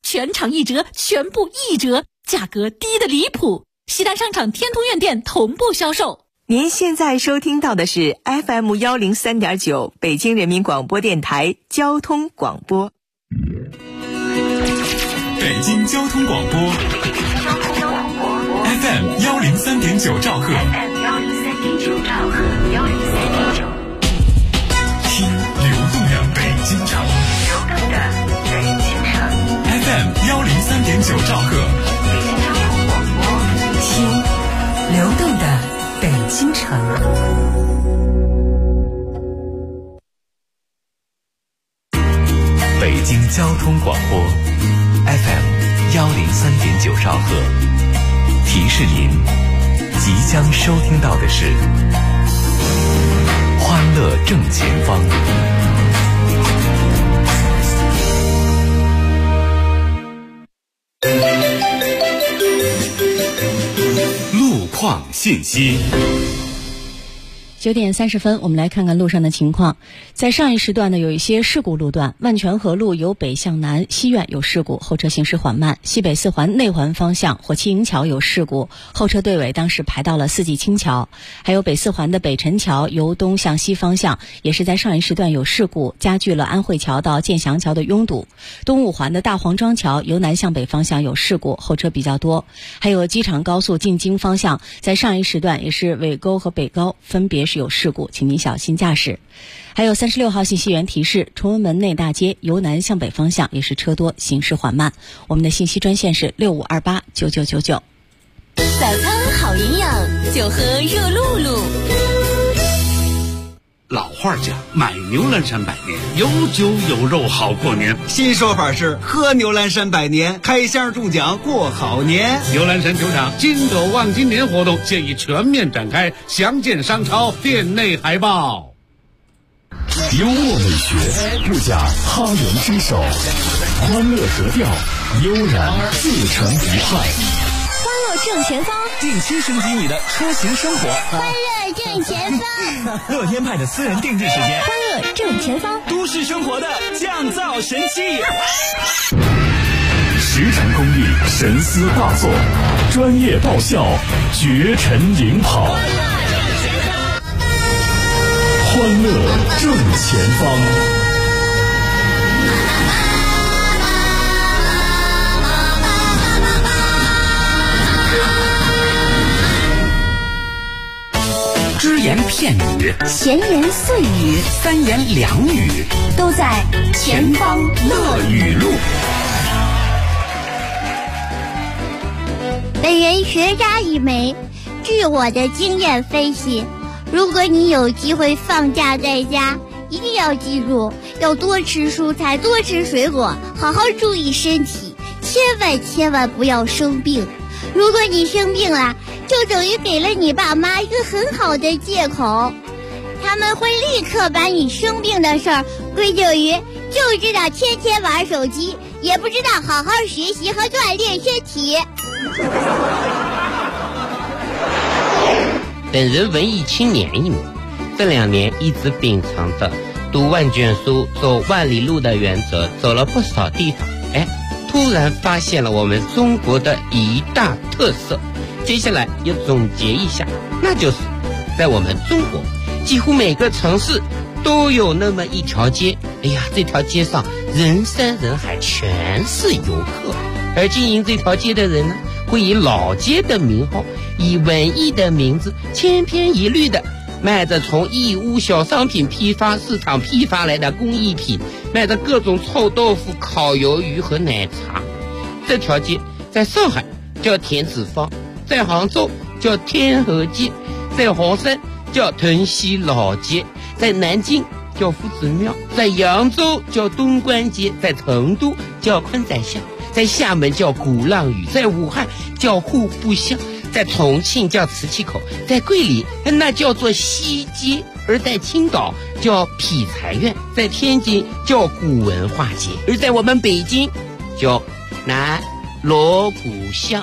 全场1折，全部1折，价格低得离谱。西单商场天通苑店同步销售。 您现在收听到的是 FM 103.9北京人民广播电台交通广播。 北京交通广播 FM 103.9兆赫，听流动的北京城，FM 103.9兆赫， 听流动的北京城。 北京交通广播 FM 103.9兆赫，提示您即将收听到的是欢乐正前方。路况信息。 9点30分，我们来看看路上的情况。在上一时段呢，有一些事故路段，万泉河路由北向南西苑有事故，后车行驶缓慢；西北四环内环方向火器营桥有事故，后车队尾当时排到了四季青桥。还有北四环的北辰桥由东向西方向，也是在上一时段有事故，加剧了安慧桥到建祥桥的拥堵。东五环的大黄庄桥由南向北方向有事故，后车比较多。还有机场高速进京方向，在上一时段也是尾沟和北高分别是有事故，请您小心驾驶。还有36号信息源提示，崇文门内大街由南向北方向也是车多，行驶缓慢。我们的信息专线是65289999。 早餐好营养，就喝热露露。 老话讲，买牛栏山百年，有酒有肉好过年。新说法是喝牛栏山百年，开箱中奖过好年。牛栏山球场金斗望今年活动现已全面展开，详见商超店内海报。 幽默美学不假他人之手，欢乐格调悠然自成一派。 欢乐正前方， 定期升级你的出行生活。 欢乐正前方， 乐天派的私人定制时间。 欢乐正前方， 都市生活的降噪神器。实诚公益，神思大作，专业爆笑，绝尘领跑。欢乐正前方。只言片语， 闲言碎语， 三言两语， 都在前方乐语录。 本人学渣一枚，据我的经验分析，如果你有机会放假在家，一定要记住，要多吃蔬菜，多吃水果，好好注意身体，千万不要生病。如果你生病了，就等于给了你爸妈一个很好的借口，他们会立刻把你生病的事儿归咎于就知道天天玩手机，也不知道好好学习和锻炼身体。 本人文艺青年一名，这2年一直秉承着读万卷书走万里路的原则，走了不少地方。突然发现了我们中国的一大特色，接下来要总结一下，那就是在我们中国几乎每个城市都有那么一条街，这条街上人山人海，全是游客，而经营这条街的人呢，会以老街的名号，以文艺的名字，千篇一律的卖着从义乌小商品批发市场批发来的工艺品，卖着各种臭豆腐、烤鱿鱼和奶茶。这条街在上海叫田子坊，在杭州叫天河街，在黄山叫屯溪老街，在南京叫夫子庙，在扬州叫东关街，在成都叫宽窄巷，在厦门叫鼓浪屿，在武汉叫户部巷，在重庆叫磁器口，在桂林那叫做西街，而在青岛叫劈柴院，在天津叫古文化街，而在我们北京叫南锣鼓巷。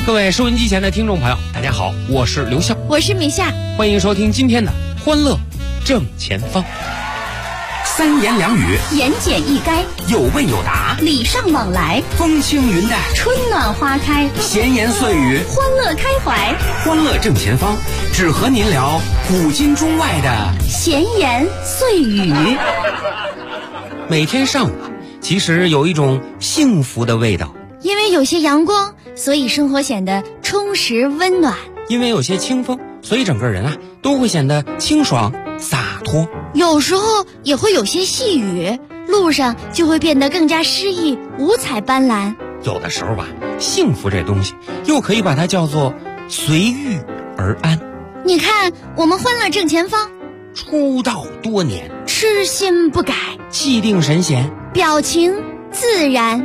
各位收音机前的听众朋友，大家好，我是刘笑， 我是米夏， 欢迎收听今天的欢乐正前方。 三言两语， 言简意赅， 有问有答， 礼尚往来， 风轻云淡， 春暖花开， 闲言碎语， 欢乐开怀， 欢乐正前方，只和您聊古今中外的闲言碎语。 每天上午其实有一种幸福的味道， 因为有些阳光，所以生活显得充实温暖； 因为有些清风，所以整个人都会显得清爽洒脱。 有时候也会有些细雨，路上就会变得更加诗意五彩斑斓。 有的时候吧，幸福这东西又可以把它叫做随遇而安。 你看我们欢乐正前方出道多年， 痴心不改， 气定神闲， 表情自然，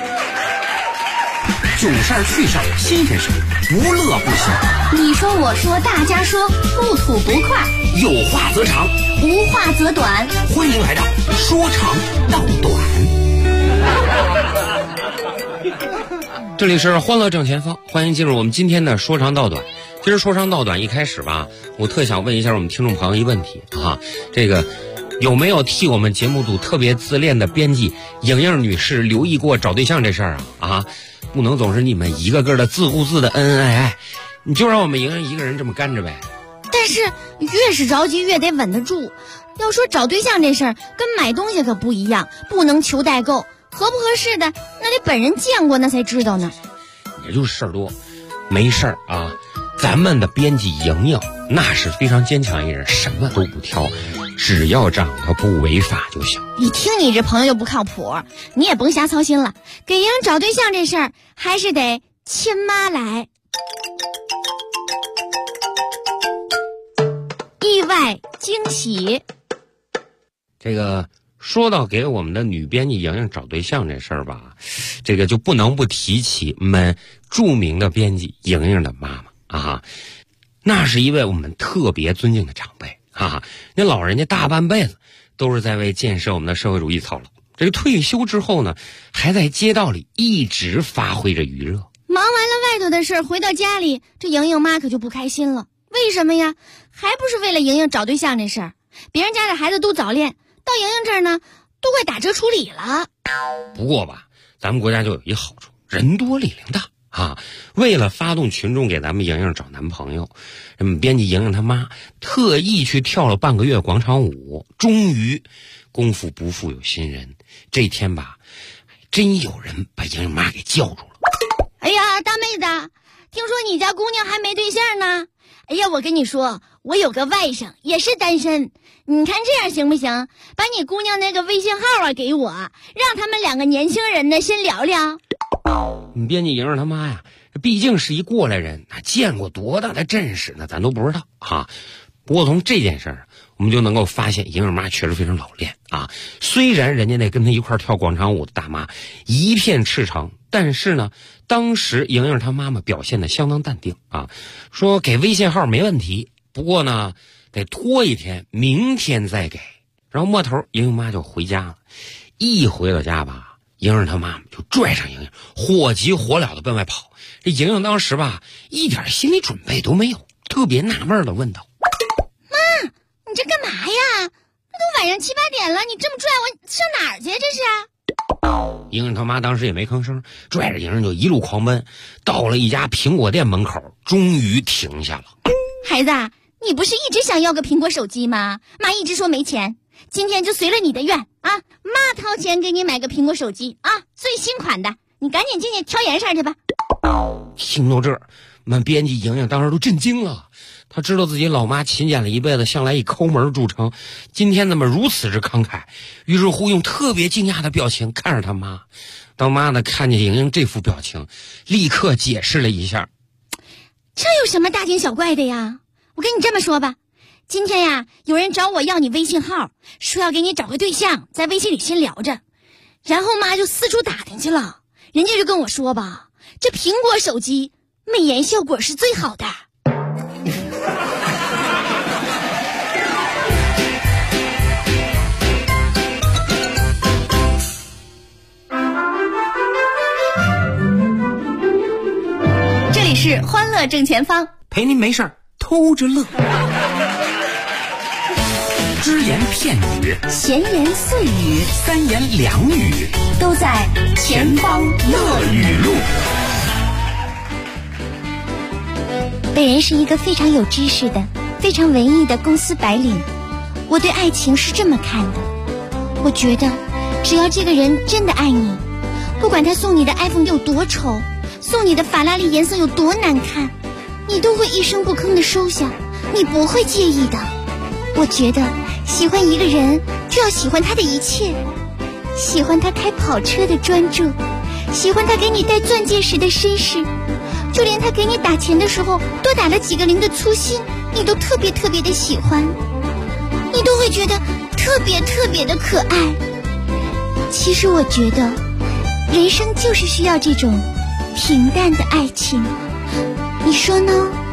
囧事儿趣事儿新鲜事儿，无乐不休。 你说我说大家说，不吐不快， 有话则长， 无话则短。 欢迎来到说长道短。 这里是欢乐正前方，欢迎进入我们今天的说长道短。其实说长道短一开始吧，我特想问一下我们听众朋友一问题这个有没有替我们节目组特别自恋的编辑莹莹女士留意过找对象这事儿不能总是你们一个个的自顾自的恩恩爱爱，你就让我们莹莹一个人这么干着呗。 但是越是着急越得稳得住。要说找对象这事儿跟买东西可不一样，不能求代购，合不合适的那得本人见过那才知道呢。 也就是事儿多，没事儿咱们的编辑莹莹那是非常坚强一人，什么都不挑，只要长得不违法就行。 一听你这朋友就不靠谱，你也甭瞎操心了。给莹莹找对象这事儿还是得亲妈来。意外惊喜。 这个说到给我们的女编辑莹莹找对象这事儿吧，这个就不能不提起我们著名的编辑莹莹的妈妈那是一位我们特别尊敬的长辈那老人家大半辈子都是在为建设我们的社会主义操劳，这个退休之后呢，还在街道里一直发挥着余热。 忙完了外头的事，回到家里，这莹莹妈可就不开心了。为什么呀？还不是为了莹莹找对象这事儿。别人家的孩子都早恋，到莹莹这儿呢，都快打折处理了。 不过吧，咱们国家就有一好处，人多力量大为了发动群众给咱们莹莹找男朋友，我们编辑莹莹他妈特意去跳了半个月广场舞，终于功夫不负有心人，这天吧，真有人把莹莹妈给叫住了。 哎呀，大妹子，听说你家姑娘还没对象呢？哎呀，我跟你说，我有个外甥也是单身，你看这样行不行？把你姑娘那个微信号给我，让他们两个年轻人呢先聊聊。 你编辑莹莹他妈呀，毕竟是一过来人，见过多大的阵势呢，咱都不知道不过从这件事儿，我们就能够发现莹莹妈确实非常老练虽然人家那跟她一块跳广场舞的大妈一片赤诚，但是呢，当时莹莹她妈妈表现得相当淡定说给微信号没问题，不过呢得拖一天，明天再给。然后末头莹莹妈就回家了，一回到家吧，莹莹她妈妈就拽上莹莹，火急火燎的奔外跑。这莹莹当时吧，一点心理准备都没有，特别纳闷的问道： 妈，你这干嘛呀？这都晚上7、8点了，你这么拽我上哪儿去？这是？ 莹莹他妈当时也没吭声，拽着莹莹就一路狂奔，到了一家苹果店门口，终于停下了。 孩子，你不是一直想要个苹果手机吗？妈一直说没钱，今天就随了你的愿妈掏钱给你买个苹果手机最新款的，你赶紧进去挑颜色去吧。 听到这儿，我们编辑莹莹当时都震惊了。她知道自己老妈勤俭了一辈子，向来以抠门著称，今天怎么如此之慷慨？于是乎用特别惊讶的表情看着她妈。当妈的看见莹莹这副表情，立刻解释了一下： 这有什么大惊小怪的呀？我跟你这么说吧，今天呀，有人找我要你微信号，说要给你找个对象，在微信里先聊着。然后妈就四处打听去了，人家就跟我说吧，这苹果手机美颜效果是最好的。 乐正前方， 陪您没事儿偷着乐。只言片语， 闲言碎语， 三言两语， 都在前方乐语录。 本人是一个非常有知识的、非常文艺的公司白领。我对爱情是这么看的，我觉得只要这个人真的爱你，不管他送你的 iPhone 有多丑，送你的法拉利颜色有多难看，你都会一声不吭的收下，你不会介意的。我觉得喜欢一个人就要喜欢他的一切，喜欢他开跑车的专注，喜欢他给你戴钻戒时的绅士，就连他给你打钱的时候多打了几个零的粗心，你都特别特别的喜欢，你都会觉得特别特别的可爱。其实我觉得人生就是需要这种平淡的爱情，你说呢？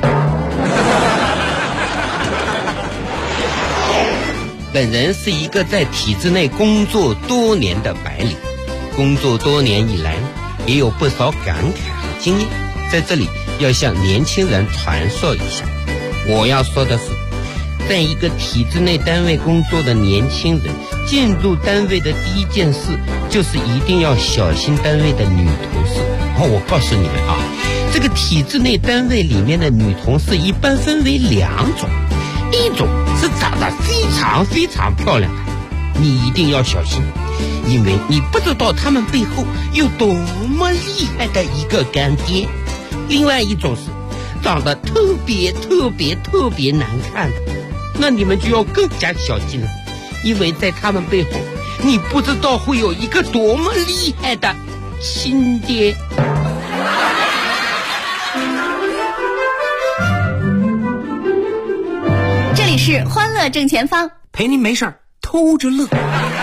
本人是一个在体制内工作多年的白领，工作多年以来也有不少感慨和经验，在这里要向年轻人传授一下。我要说的是，在一个体制内单位工作的年轻人进入单位的第一件事就是一定要小心单位的女同事。我告诉你们啊，这个体制内单位里面的女同事一般分为两种，一种是长得非常非常漂亮的，你一定要小心，因为你不知道她们背后有多么厉害的一个干爹。另外一种是长得特别特别特别难看的，那你们就要更加小心了，因为在他们背后你不知道会有一个多么厉害的亲爹。 这里是欢乐正前方， 陪您没事儿偷着乐。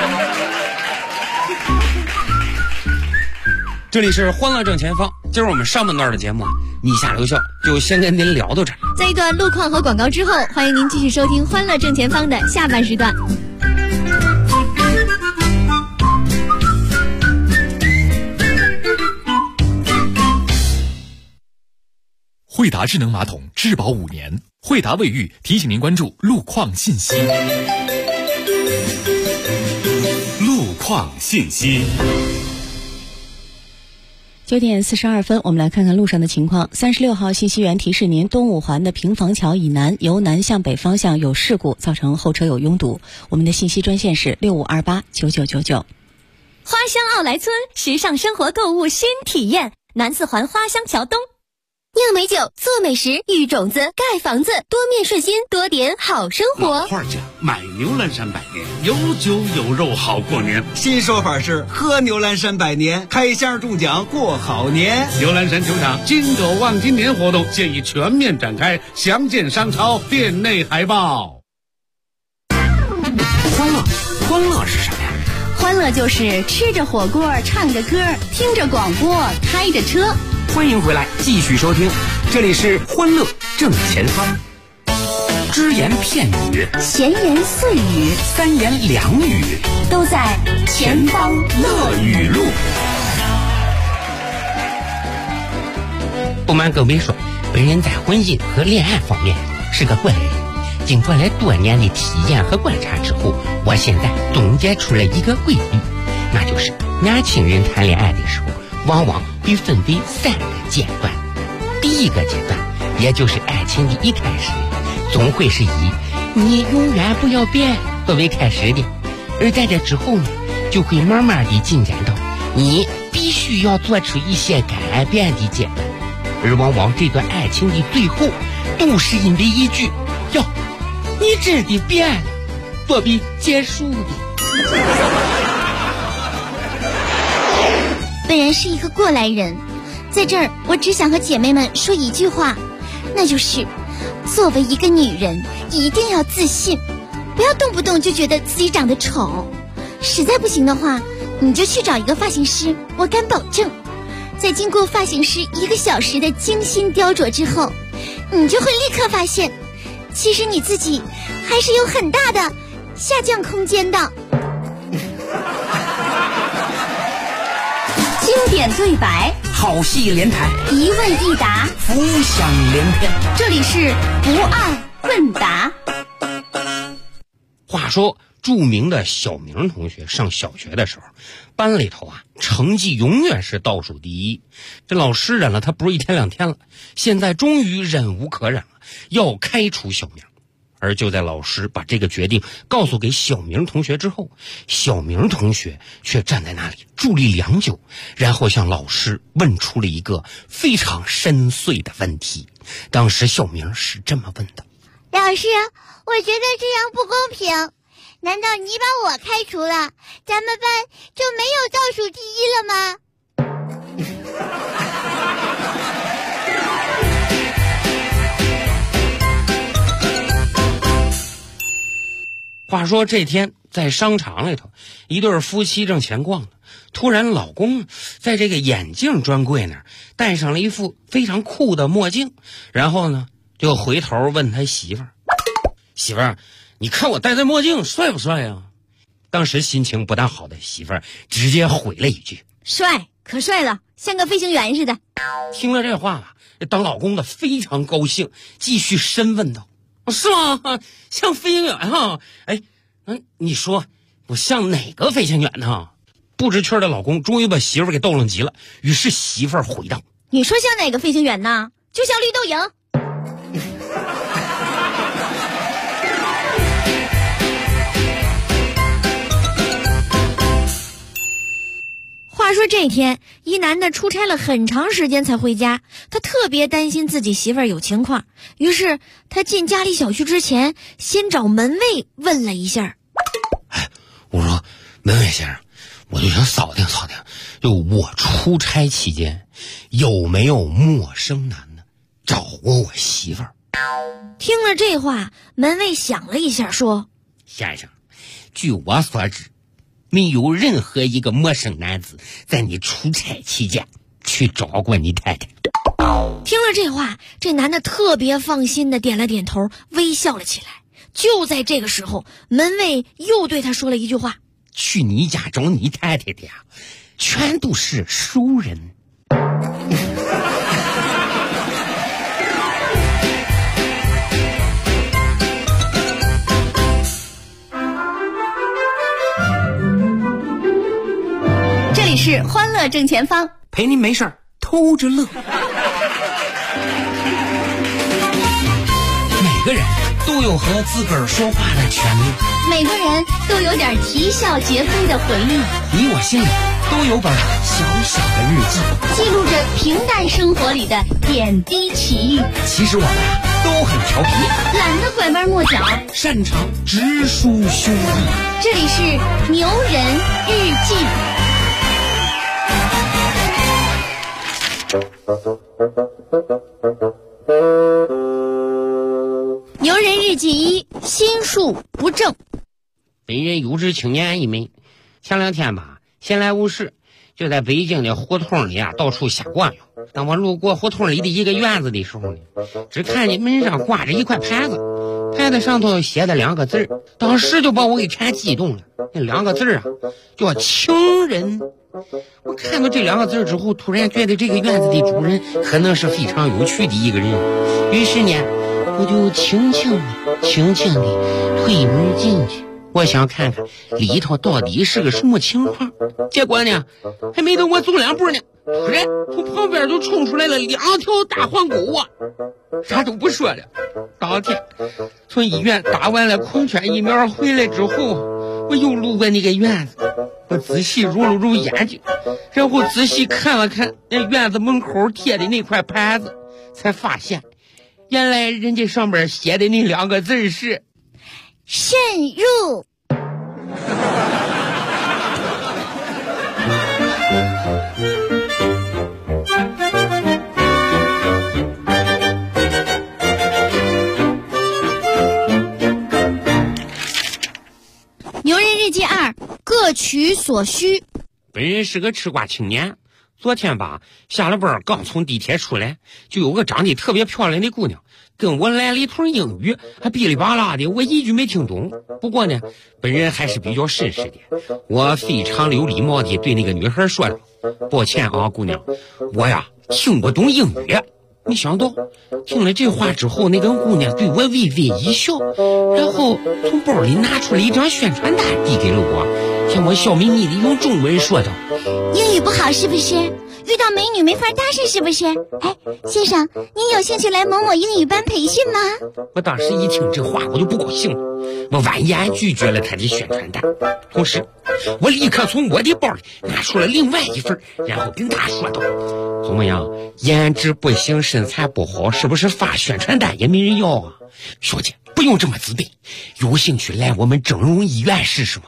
这里是欢乐正前方，今儿我们上半段的节目你下留校就先跟您聊到这儿。 在一段路况和广告之后，欢迎您继续收听欢乐正前方的下半时段。 惠达智能马桶质保5年，惠达卫浴提醒您关注路况信息。 路况信息。 9点42分，我们来看看路上的情况。36号信息源提示您，东五环的平房桥以南由南向北方向有事故，造成后车有拥堵。我们的信息专线是65289999。 花乡奥莱村，时尚生活购物新体验，南四环花乡桥东。酿美酒，做美食，育种子，盖房子，多面顺心，多点好生活。 老话讲，买牛栏山百年，有酒有肉好过年。新说法是喝牛栏山百年，开箱中奖过好年。牛栏山球场金狗望金年活动现已全面展开，详见商超店内海报。 欢乐是什么呀？ 欢乐就是吃着火锅，唱着歌，听着广播，开着车。 欢迎回来，继续收听，这里是欢乐正前方。只言片语， 闲言碎语， 三言两语， 都在前方乐语录。 不瞒各位说，本人在婚姻和恋爱方面是个怪人。经过了多年的体验和观察之后，我现在总结出了一个规律，那就是年轻人谈恋爱的时候往往会分为3个阶段。第一个阶段，也就是爱情的一开始，总会是以你永远不要变作为开始的，而在这之后呢，就会慢慢的进展到你必须要做出一些改变的阶段，而往往这段爱情的最后都是因为一句哟，你真的变了作为结束的。 本人是一个过来人，在这儿我只想和姐妹们说一句话，那就是作为一个女人一定要自信，不要动不动就觉得自己长得丑，实在不行的话你就去找一个发型师，我敢保证在经过发型师1个小时的精心雕琢之后，你就会立刻发现其实你自己还是有很大的下降空间的。 经典对白， 好戏连台， 一问一答， 浮想联翩。 这里是不二问答。 话说著名的小明同学上小学的时候，班里头成绩永远是倒数第一。这老师忍了他不是一天两天了，现在终于忍无可忍了，要开除小明。而就在老师把这个决定告诉给小明同学之后，小明同学却站在那里伫立良久，然后向老师问出了一个非常深邃的问题。当时小明是这么问的： 老师，我觉得这样不公平，难道你把我开除了，咱们班就没有倒数第一了吗？ 话说这天在商场里头，一对夫妻正闲逛呢，突然老公在这个眼镜专柜那儿戴上了一副非常酷的墨镜，然后呢就回头问他媳妇儿：媳妇儿，你看我戴这墨镜帅不帅呀？当时心情不大好的媳妇儿直接回了一句： 帅，可帅了，像个飞行员似的。 听了这话当老公的非常高兴，继续深问道：是吗？像飞行员啊？哎，你说我像哪个飞行员呢？不知趣的老公终于把媳妇儿给逗愣急了，于是媳妇儿回道： 你说像哪个飞行员呢？就像绿豆蝇。话说这天，一男的出差了很长时间才回家，他特别担心自己媳妇儿有情况，于是他进家里小区之前，先找门卫问了一下。 我说，门卫先生，我就想扫听扫听，就我出差期间有没有陌生男的找过我媳妇儿？ 听了这话，门卫想了一下说： 先生，据我所知，没有任何一个陌生男子在你出差期间去找过你太太。 听了这话，这男的特别放心的点了点头，微笑了起来。就在这个时候，门卫又对他说了一句话： 去你家找你太太的全都是熟人。 这里是欢乐正前方， 陪您没事儿偷着乐。每个人都有和自个儿说话的权利， 每个人都有点啼笑皆非的回忆， 你我心里都有本小小的日记， 记录着平淡生活里的点滴奇遇。 其实我们都很调皮， 懒得拐弯抹角， 擅长直抒胸臆。 这里是牛人日记。牛人日记1：心术不正。 本人有志青年一枚，前两天闲来无事，就在北京的胡同里到处瞎逛悠。当我路过胡同里的一个院子的时候呢，只看见门上挂着一块牌子，牌子上头写的2个字，当时就把我给看激动了。那2个字叫情人。我看到这2个字之后，突然觉得这个院子的主人可能是非常有趣的一个人，于是呢，我就轻轻地推门进去，我想看看里头到底是个什么情况。结果呢，还没等我走2步呢，突然从旁边就冲出来了2条大黄狗啥都不说了。当天从医院打完了狂犬疫苗回来之后，我又路过那个院子，我仔细揉了揉眼睛，然后仔细看了看那院子门口贴的那块牌子，才发现原来人家上面写的那2个字是慎入。 牛人日记2：各取所需。 本人是个吃瓜青年，昨天下了班刚从地铁出来，就有个长得特别漂亮的姑娘跟我来了一通英语，还哔哩吧啦的，我一句没听懂。不过呢，本人还是比较绅士的，我非常有礼貌的对那个女孩说了： 抱歉啊，姑娘，我呀听不懂英语。没想到听了这话之后，那个姑娘对我微微一笑，然后从包里拿出了一张宣传单递给了我，向我笑眯眯的用中文说道： 英语不好是不是？遇到美女没法搭讪是不是？哎，先生，您有兴趣来某某英语班培训吗？ 我当时一听这话我就不高兴了，我婉言拒绝了他的宣传单，同时我立刻从我的包里拿出了另外一份，然后跟他说道：怎么样，颜值不行，身材不好，是不是发宣传单也没人要啊？小姐不用这么自卑，有兴趣来我们整容医院试试吗？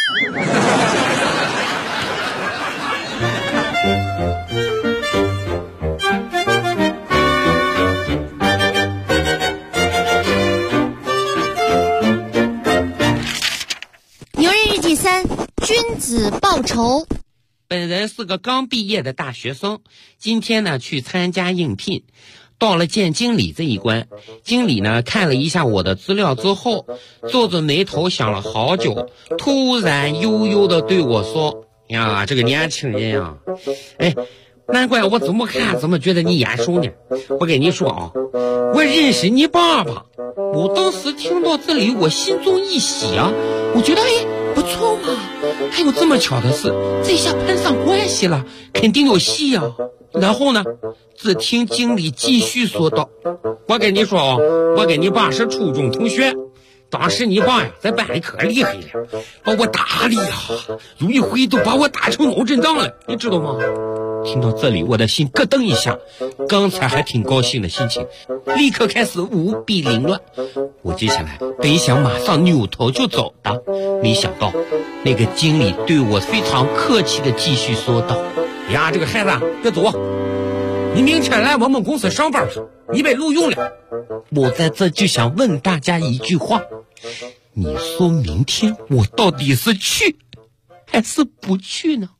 君子报仇。 本人是个刚毕业的大学生，今天呢去参加应聘，到了见经理这一关，经理呢看了一下我的资料之后，皱着眉头想了好久，突然悠悠地对我说：呀，这个年轻人啊，哎，难怪我怎么看怎么觉得你眼熟呢。我跟你说啊，我认识你爸爸。我当时听到这里，我心中一喜啊，我觉得不错嘛，还有这么巧的事，这下攀上关系了，肯定有戏啊。然后呢，只听经理继续说道：我跟你说啊，我跟你爸是初中同学，当时你爸呀在班里可厉害了，把我打的呀，有一回都把我打成脑震荡了，你知道吗？听到这里，我的心咯噔一下，刚才还挺高兴的心情立刻开始无比凌乱。我接下来本想马上扭头就走的，没想到那个经理对我非常客气的继续说道：呀，这个孩子别走，你明天来我们公司上班，你被录用了。我在这就想问大家一句话，你说明天我到底是去还是不去呢？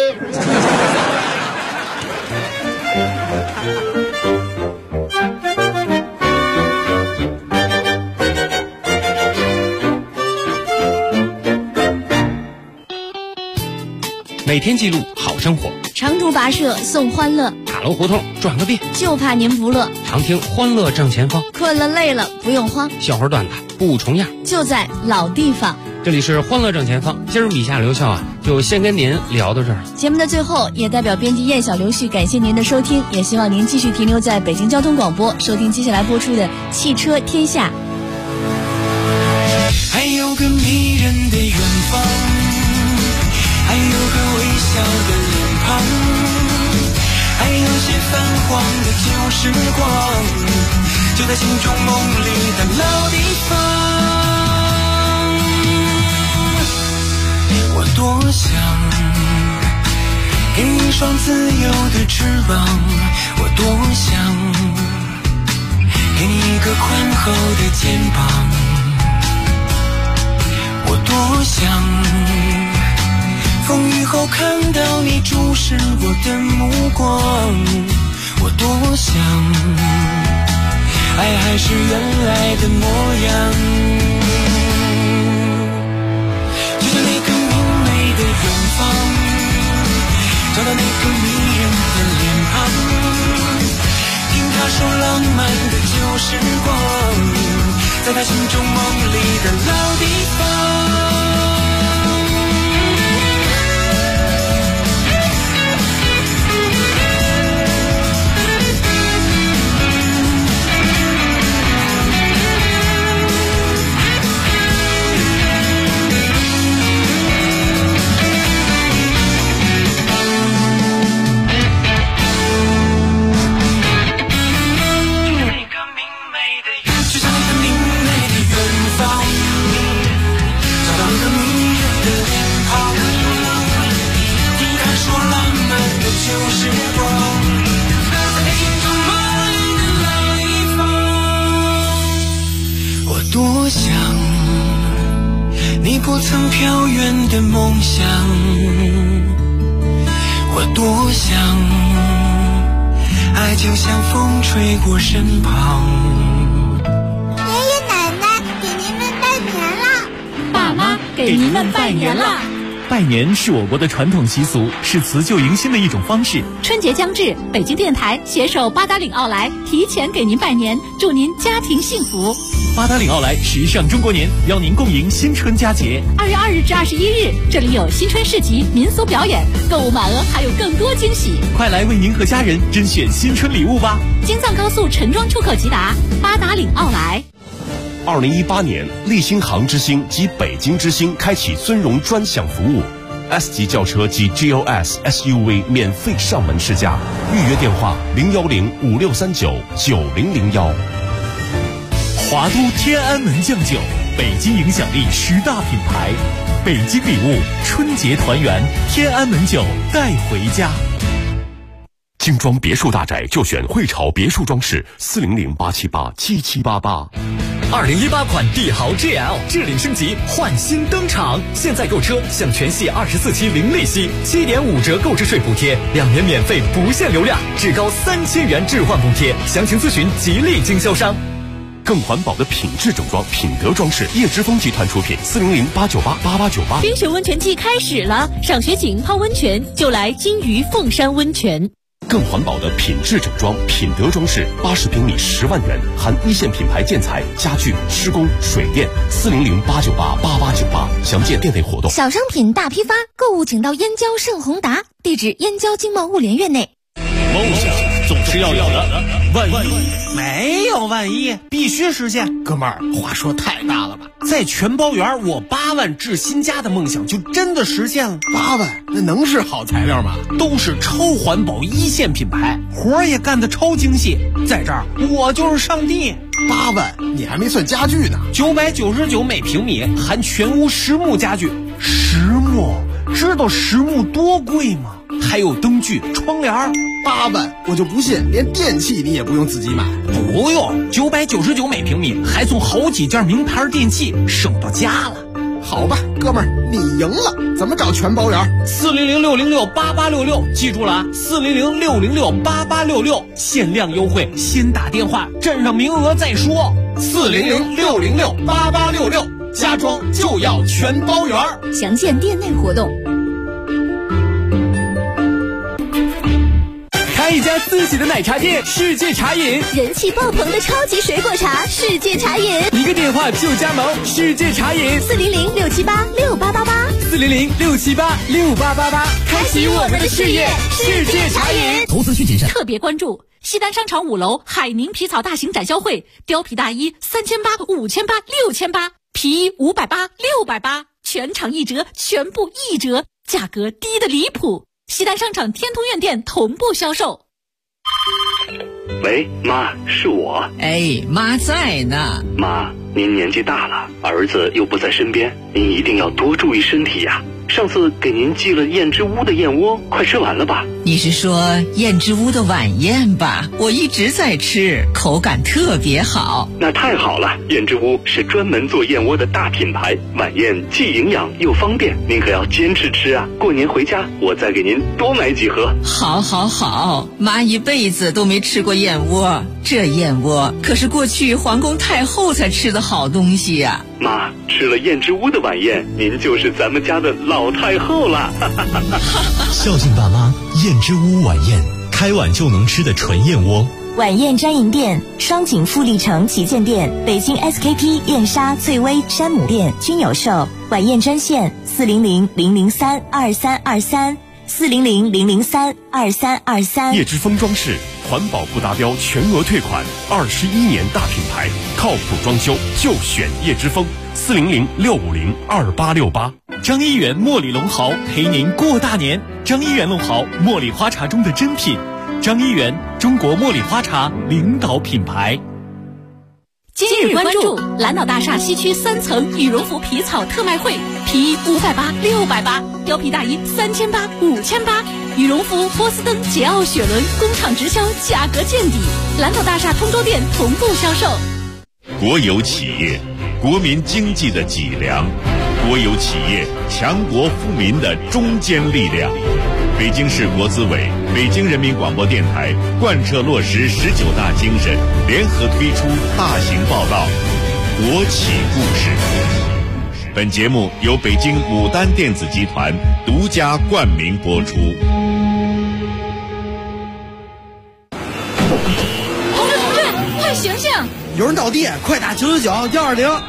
每天记录好生活， 长途跋涉送欢乐， 大楼胡同转个遍， 就怕您不乐。 常听欢乐正前方， 困了累了不用慌， 笑话段子不重样， 就在老地方。 这里是欢乐正前方，今儿以下留校啊，就先跟您聊到这儿。 节目的最后，也代表编辑燕小刘旭感谢您的收听，也希望您继续停留在北京交通广播，收听接下来播出的《汽车天下》。 还有个迷人的远方，还有个微笑的脸庞，还有些泛黄的旧时光，就在心中梦里的老地方。我多想给你一双自由的翅膀，我多想给你一个宽厚的肩膀，我多想风雨后看到你注视我的目光，我多想爱还是原来的模样，就像那个明媚的远方，找到那个迷人的脸庞，听他说浪漫的旧时光，在他心中梦里的老地方。多想你不曾飘远的梦想，我多想爱就像风吹过身旁。 爷爷奶奶给您们拜年了， 爸妈给您们拜年了。 拜年是我国的传统习俗，是辞旧迎新的一种方式。 春节将至，北京电台携手八达岭奥莱提前给您拜年，祝您家庭幸福。 八达岭奥莱时尚中国年，邀您共迎新春佳节。 2月2日至21日，这里有新春市集、民俗表演，购物满额还有更多惊喜。 快来为您和家人甄选新春礼物吧！ 京藏高速陈庄出口直达，八达岭奥莱。 2018年，立新航之星及北京之星开启尊荣专享服务 ，S 级轿车及 GLS SUV 免费上门试驾，预约电话01056399001。 华都天安门酱酒，北京影响力10大品牌，北京礼物，春节团圆，天安门酒带回家。 精装别墅大宅就选汇潮别墅装饰，400-878-7788。 2018款帝豪 GL 置领升级，焕新登场。现在购车享全系24期零利息，7.5折购置税补贴，2年免费不限流量，至高3000元置换补贴。详情咨询吉利经销商。 更环保的品质整装，品德装饰，叶之峰集团出品，400-898-8898。 冰雪温泉季开始了，赏雪景、泡温泉就来金鱼凤山温泉。 更环保的品质整装，品德装饰，80平米10万元，含一线品牌建材、家具、施工、水电，400-898-8898。详见店内活动。 小商品大批发，购物请到燕郊盛宏达，地址燕郊经贸物联院内。 梦想总是要有的，万一没有万一，必须实现。哥们儿，话说太大了吧？在全包园，我8万置新家的梦想就真的实现了。8万，那能是好材料吗？都是超环保一线品牌，活儿也干得超精细。在这儿，我就是上帝。8万，你还没算家具呢，999每平米，含全屋实木家具。实木，知道实木多贵吗？还有灯具、窗帘。8万，我就不信连电器你也不用自己买。不用，999每平米，还送好几件名牌电器，省到家了。好吧，哥们儿，你赢了。怎么找全包圆？400-606-8866，记住了啊，400-606-8866，限量优惠，先打电话，占上名额再说。400-606-8866，家装就要全包圆。 详见店内活动。 开一家自己的奶茶店，世界茶饮， 人气爆棚的超级水果茶，世界茶饮， 一个电话就加盟，世界茶饮 ，400-678-6888，400-678-6888， 开启我们的事业，世界茶饮。 投资需谨慎。特别关注西单商场5楼海宁皮草大型展销会，貂皮大衣3800、5800、6800，皮衣580、680，全场1折，全部1折，价格低得离谱。西单商场天通苑店同步销售。 喂，妈，是我。 哎，妈在呢。 妈，您年纪大了，儿子又不在身边，您一定要多注意身体呀。上次给您寄了燕之屋的燕窝，快吃完了吧？ 你是说燕之屋的晚宴吧？我一直在吃，口感特别好。 那太好了，燕之屋是专门做燕窝的大品牌，晚宴既营养又方便，您可要坚持吃啊！过年回家我再给您多买几盒。 好好好，妈一辈子都没吃过燕窝，这燕窝可是过去皇宫太后才吃的好东西呀。 妈，吃了燕之屋的晚宴，您就是咱们家的老太后了。 孝敬爸妈，燕之屋晚宴，开碗就能吃的纯燕窝。 晚宴专营店：双井富力城旗舰店、北京 SKP 燕莎、翠微、山姆店均有售。晚宴专线：400-003-2323，400-003-2323。 叶之峰装饰，环保不达标全额退款，21年大品牌，靠谱装修就选叶之峰。400-650-2868。 张一元茉莉龙毫陪您过大年。张一元龙毫，茉莉花茶中的珍品。张一元，中国茉莉花茶领导品牌。 今日关注蓝岛大厦西区3层羽绒服皮草特卖会，皮衣580、680，貂皮大衣3800、5800，羽绒服、波司登、捷奥雪伦工厂直销，价格见底。蓝岛大厦通州店同步销售。 国有企业，国民经济的脊梁；国有企业，强国富民的中坚力量。北京市国资委、北京人民广播电台贯彻落实19大精神，联合推出大型报道《国企故事》。 本节目由北京牡丹电子集团独家冠名播出。 同志，快醒醒！ 有人倒地，快打999-120。